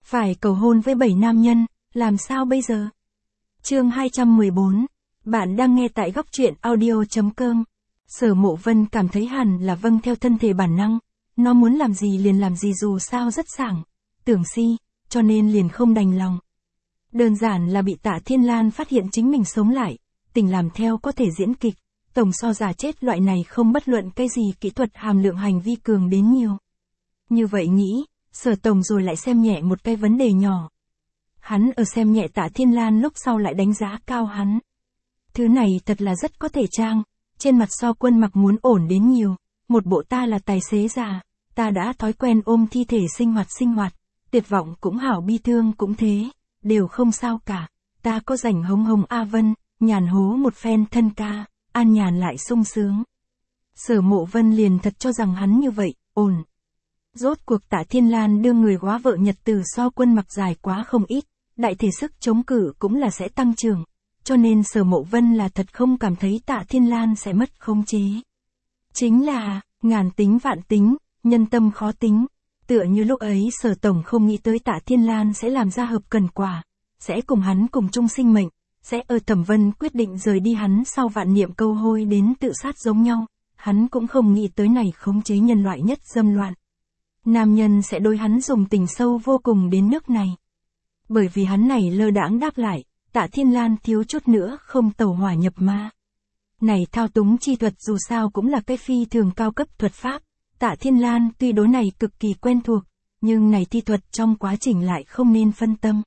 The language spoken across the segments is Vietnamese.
Phải cầu hôn với 7 nam nhân, làm sao bây giờ? Chương 214. Bạn đang nghe tại góc truyện audio.com. Sở Mộ Vân cảm thấy hẳn là vâng theo thân thể bản năng, nó muốn làm gì liền làm gì dù sao rất sảng, tưởng si, cho nên liền không đành lòng. Đơn giản là bị Tạ Thiên Lan phát hiện chính mình sống lại, tình làm theo có thể diễn kịch, tổng so giả chết loại này không bất luận cái gì kỹ thuật hàm lượng hành vi cường đến nhiều. Như vậy nghĩ, Sở Tổng rồi lại xem nhẹ một cái vấn đề nhỏ. Hắn ở xem nhẹ Tạ Thiên Lan lúc sau lại đánh giá cao hắn. Thứ này thật là rất có thể trang, trên mặt so Quân Mặc muốn ổn đến nhiều, một bộ ta là tài xế già, ta đã thói quen ôm thi thể sinh hoạt, tuyệt vọng cũng hảo bi thương cũng thế, đều không sao cả, ta có rảnh hống hống A Vân, nhàn hố một phen thân ca, an nhàn lại sung sướng. Sở Mộ Vân liền thật cho rằng hắn như vậy, ổn. Rốt cuộc Tạ Thiên Lan đưa người góa vợ nhật từ so Quân Mặc dài quá không ít, đại thể sức chống cự cũng là sẽ tăng trưởng, cho nên Sở Mộ Vân là thật không cảm thấy Tạ Thiên Lan sẽ mất khống chế. Chính là, ngàn tính vạn tính, nhân tâm khó tính, tựa như lúc ấy Sở Tổng không nghĩ tới Tạ Thiên Lan sẽ làm ra hợp cần quả, sẽ cùng hắn cùng chung sinh mệnh, sẽ ở Thẩm Vân quyết định rời đi hắn sau vạn niệm câu hôi đến tự sát giống nhau, hắn cũng không nghĩ tới này khống chế nhân loại nhất dâm loạn. Nam nhân sẽ đối hắn dùng tình sâu vô cùng đến nước này. Bởi vì hắn này lơ đãng đáp lại, Tạ Thiên Lan thiếu chút nữa không tẩu hỏa nhập ma. Này thao túng chi thuật dù sao cũng là cái phi thường cao cấp thuật pháp, Tạ Thiên Lan tuy đối này cực kỳ quen thuộc, nhưng này thi thuật trong quá trình lại không nên phân tâm.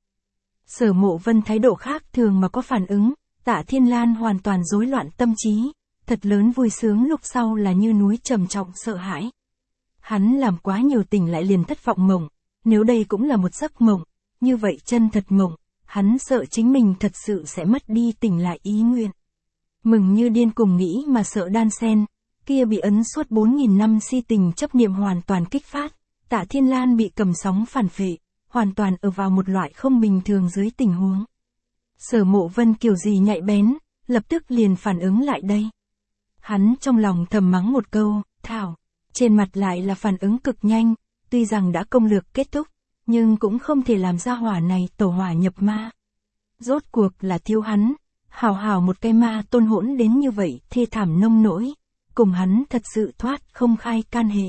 Sở Mộ Vân thái độ khác thường mà có phản ứng, Tạ Thiên Lan hoàn toàn rối loạn tâm trí, thật lớn vui sướng lúc sau là như núi trầm trọng sợ hãi. Hắn làm quá nhiều tình lại liền thất vọng mộng, nếu đây cũng là một giấc mộng, như vậy chân thật mộng, hắn sợ chính mình thật sự sẽ mất đi tỉnh lại ý nguyện. Mừng như điên cùng nghĩ mà sợ đan sen, kia bị ấn suốt 4.000 năm si tình chấp niệm hoàn toàn kích phát, Tạ Thiên Lan bị cầm sóng phản phệ, hoàn toàn ở vào một loại không bình thường dưới tình huống. Sở Mộ Vân kiểu gì nhạy bén, lập tức liền phản ứng lại đây. Hắn trong lòng thầm mắng một câu, thảo, trên mặt lại là phản ứng cực nhanh, tuy rằng đã công lược kết thúc, nhưng cũng không thể làm ra hỏa này tẩu hỏa nhập ma. Rốt cuộc là thiếu hắn, hào một cái ma tôn hỗn đến như vậy thê thảm nông nỗi, cùng hắn thật sự thoát không khai can hệ.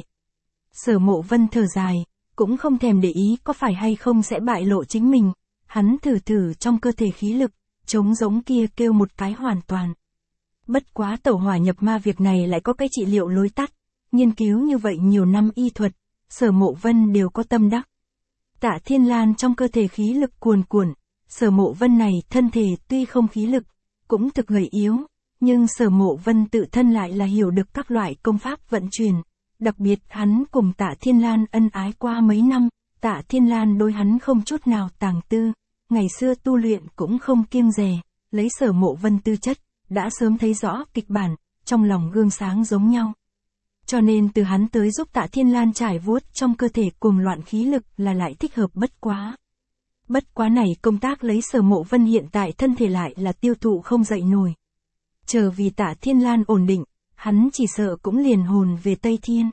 Sở Mộ Vân thở dài, cũng không thèm để ý có phải hay không sẽ bại lộ chính mình, hắn thử trong cơ thể khí lực, trống giống kia kêu một cái hoàn toàn. Bất quá tẩu hỏa nhập ma việc này lại có cái trị liệu lối tắt, nghiên cứu như vậy nhiều năm y thuật, Sở Mộ Vân đều có tâm đắc. Tạ Thiên Lan trong cơ thể khí lực cuồn cuộn, Sở Mộ Vân này thân thể tuy không khí lực, cũng thực gầy yếu, nhưng Sở Mộ Vân tự thân lại là hiểu được các loại công pháp vận chuyển, đặc biệt hắn cùng Tạ Thiên Lan ân ái qua mấy năm, Tạ Thiên Lan đối hắn không chút nào tàng tư, ngày xưa tu luyện cũng không kiêng dè, lấy Sở Mộ Vân tư chất, đã sớm thấy rõ kịch bản, trong lòng gương sáng giống nhau. Cho nên từ hắn tới giúp Tạ Thiên Lan trải vuốt trong cơ thể cùng loạn khí lực là lại thích hợp bất quá. Bất quá này công tác lấy Sở Mộ Vân hiện tại thân thể lại là tiêu thụ không dậy nổi. Chờ vì Tạ Thiên Lan ổn định, hắn chỉ sợ cũng liền hồn về Tây Thiên.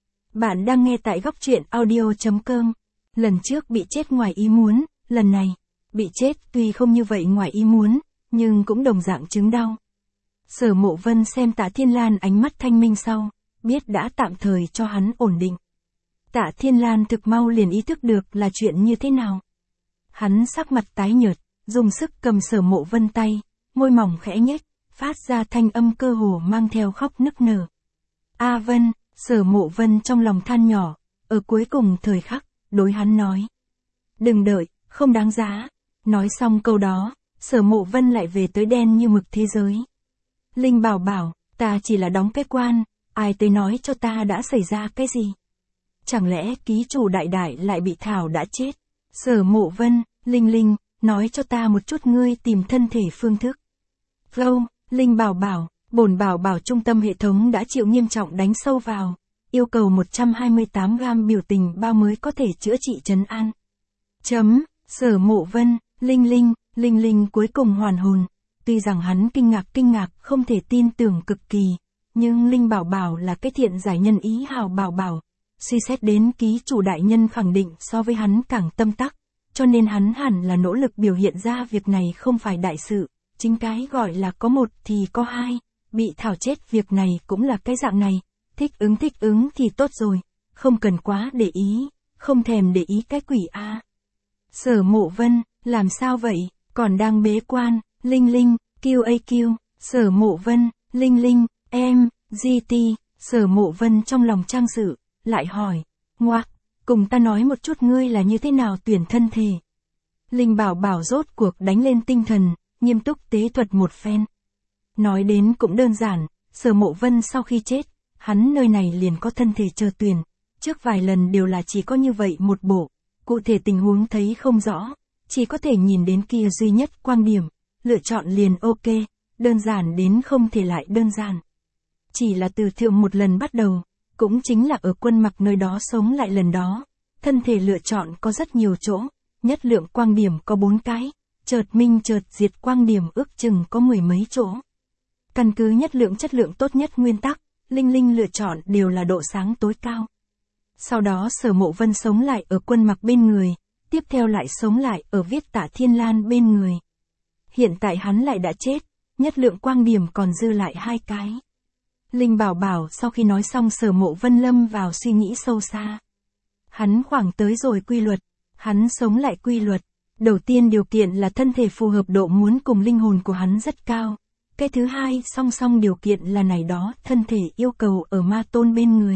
Bạn đang nghe tại góc truyện audio.com. Lần trước bị chết ngoài ý muốn, lần này, bị chết tuy không như vậy ngoài ý muốn, nhưng cũng đồng dạng chứng đau. Sở Mộ Vân xem Tạ Thiên Lan ánh mắt thanh minh sau, biết đã tạm thời cho hắn ổn định. Tạ Thiên Lan thực mau liền ý thức được là chuyện như thế nào. Hắn sắc mặt tái nhợt, dùng sức cầm Sở Mộ Vân tay, môi mỏng khẽ nhếch, phát ra thanh âm cơ hồ mang theo khóc nức nở. A Vân, Sở Mộ Vân trong lòng than nhỏ, ở cuối cùng thời khắc, đối hắn nói. Đừng đợi, không đáng giá. Nói xong câu đó, Sở Mộ Vân lại về tới đen như mực thế giới. Linh bảo bảo, ta chỉ là đóng cái quan, ai tới nói cho ta đã xảy ra cái gì? Chẳng lẽ ký chủ đại đại lại bị Thảo đã chết? Sở Mộ Vân, Linh, nói cho ta một chút ngươi tìm thân thể phương thức. Vô, Linh bảo bảo, bổn bảo bảo trung tâm hệ thống đã chịu nghiêm trọng đánh sâu vào, yêu cầu 128 gram biểu tình bao mới có thể chữa trị trấn an. Sở Mộ Vân, Linh cuối cùng hoàn hồn, tuy rằng hắn kinh ngạc không thể tin tưởng cực kỳ, nhưng Linh bảo bảo là cái thiện giải nhân ý hào bảo bảo, suy xét đến ký chủ đại nhân khẳng định so với hắn càng tâm tắc, cho nên hắn hẳn là nỗ lực biểu hiện ra việc này không phải đại sự, chính cái gọi là có một thì có hai, bị thảo chết việc này cũng là cái dạng này, thích ứng thì tốt rồi, không cần quá để ý, không thèm để ý cái quỷ a. Sở Mộ Vân, làm sao vậy, còn đang bế quan, Linh Linh, QAQ, Sở Mộ Vân, Linh Linh, em, GT, Sở Mộ Vân trong lòng trang sự, lại hỏi, ngoạc, cùng ta nói một chút ngươi là như thế nào tuyển thân thể. Linh Bảo Bảo rốt cuộc đánh lên tinh thần, nghiêm túc tế thuật một phen. Nói đến cũng đơn giản, Sở Mộ Vân sau khi chết, hắn nơi này liền có thân thể chờ tuyển, trước vài lần đều là chỉ có như vậy một bộ, cụ thể tình huống thấy không rõ, chỉ có thể nhìn đến kia duy nhất quan điểm, lựa chọn liền ok, đơn giản đến không thể lại đơn giản. Chỉ là từ thượng một lần bắt đầu, cũng chính là ở Quân Mặc nơi đó sống lại lần đó, thân thể lựa chọn có rất nhiều chỗ, nhất lượng quang điểm có 4 cái, chợt minh chợt diệt quang điểm ước chừng có 10 mấy chỗ. Căn cứ nhất lượng chất lượng tốt nhất nguyên tắc, Linh Linh lựa chọn đều là độ sáng tối cao. Sau đó Sở Mộ Vân sống lại ở Quân Mặc bên người, tiếp theo lại sống lại ở Viết Tả Thiên Lan bên người. Hiện tại hắn lại đã chết, nhất lượng quang điểm còn dư lại 2 cái. Linh Bảo Bảo sau khi nói xong Sở Mộ Vân lâm vào suy nghĩ sâu xa. Hắn khoảng tới rồi quy luật, hắn sống lại quy luật. Đầu tiên điều kiện là thân thể phù hợp độ muốn cùng linh hồn của hắn rất cao. Cái thứ hai song song điều kiện là này đó thân thể yêu cầu ở ma tôn bên người.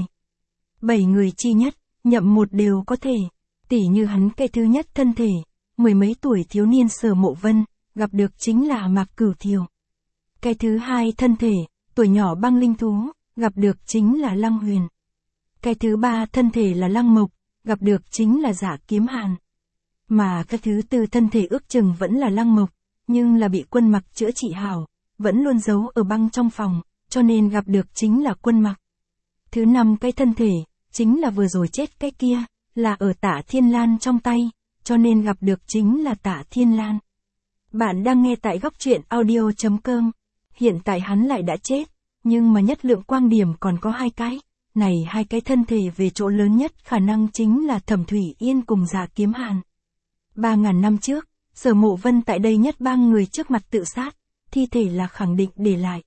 7 người chi nhất, nhậm một đều có thể. Tỉ như hắn cái thứ nhất thân thể, 10 mấy tuổi thiếu niên Sở Mộ Vân, gặp được chính là Mạc Cửu Thiều. Cái thứ hai thân thể, tuổi nhỏ băng linh thú, gặp được chính là Lăng Huyền. Cái thứ ba thân thể là Lăng Mộc, gặp được chính là Dạ Kiếm Hàn. Mà cái thứ tư thân thể ước chừng vẫn là Lăng Mộc, nhưng là bị Quân Mặc chữa trị hảo, vẫn luôn giấu ở băng trong phòng, cho nên gặp được chính là Quân Mặc. Thứ năm cái thân thể, chính là vừa rồi chết cái kia, là ở Tả Thiên Lan trong tay, cho nên gặp được chính là Tả Thiên Lan. Bạn đang nghe tại góc truyện audio.com. Hiện tại hắn lại đã chết, nhưng mà nhất lượng quang điểm còn có 2 cái. Này 2 cái thân thể về chỗ lớn nhất khả năng chính là Thẩm Thủy Yên cùng Dạ Kiếm Hàn. 3.000 năm trước, Sở Mộ Vân tại đây nhất bang người trước mặt tự sát, thi thể là khẳng định để lại.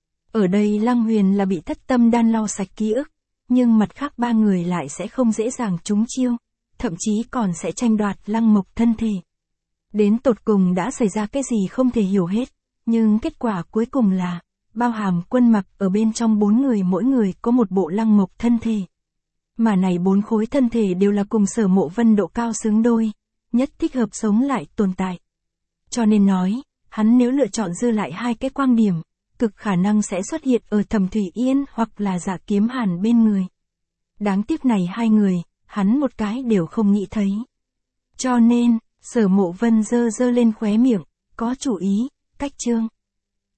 Ở đây Lăng Huyền là bị thất tâm đan lau sạch ký ức, nhưng mặt khác 3 người lại sẽ không dễ dàng trúng chiêu, thậm chí còn sẽ tranh đoạt Lăng Mộc thân thể. Đến tột cùng đã xảy ra cái gì không thể hiểu hết, nhưng kết quả cuối cùng là, bao hàm Quân Mặc ở bên trong 4 người mỗi người có một bộ Lăng Mộc thân thể. Mà này 4 khối thân thể đều là cùng Sở Mộ Vân độ cao xứng đôi, nhất thích hợp sống lại tồn tại. Cho nên nói, hắn nếu lựa chọn dư lại 2 cái quang điểm, cực khả năng sẽ xuất hiện ở Thẩm Thủy Yên hoặc là Dạ Kiếm Hàn bên người. Đáng tiếc này 2 người, hắn một cái đều không nghĩ thấy. Cho nên, Sở Mộ Vân giơ lên khóe miệng, có chủ ý, cách chương.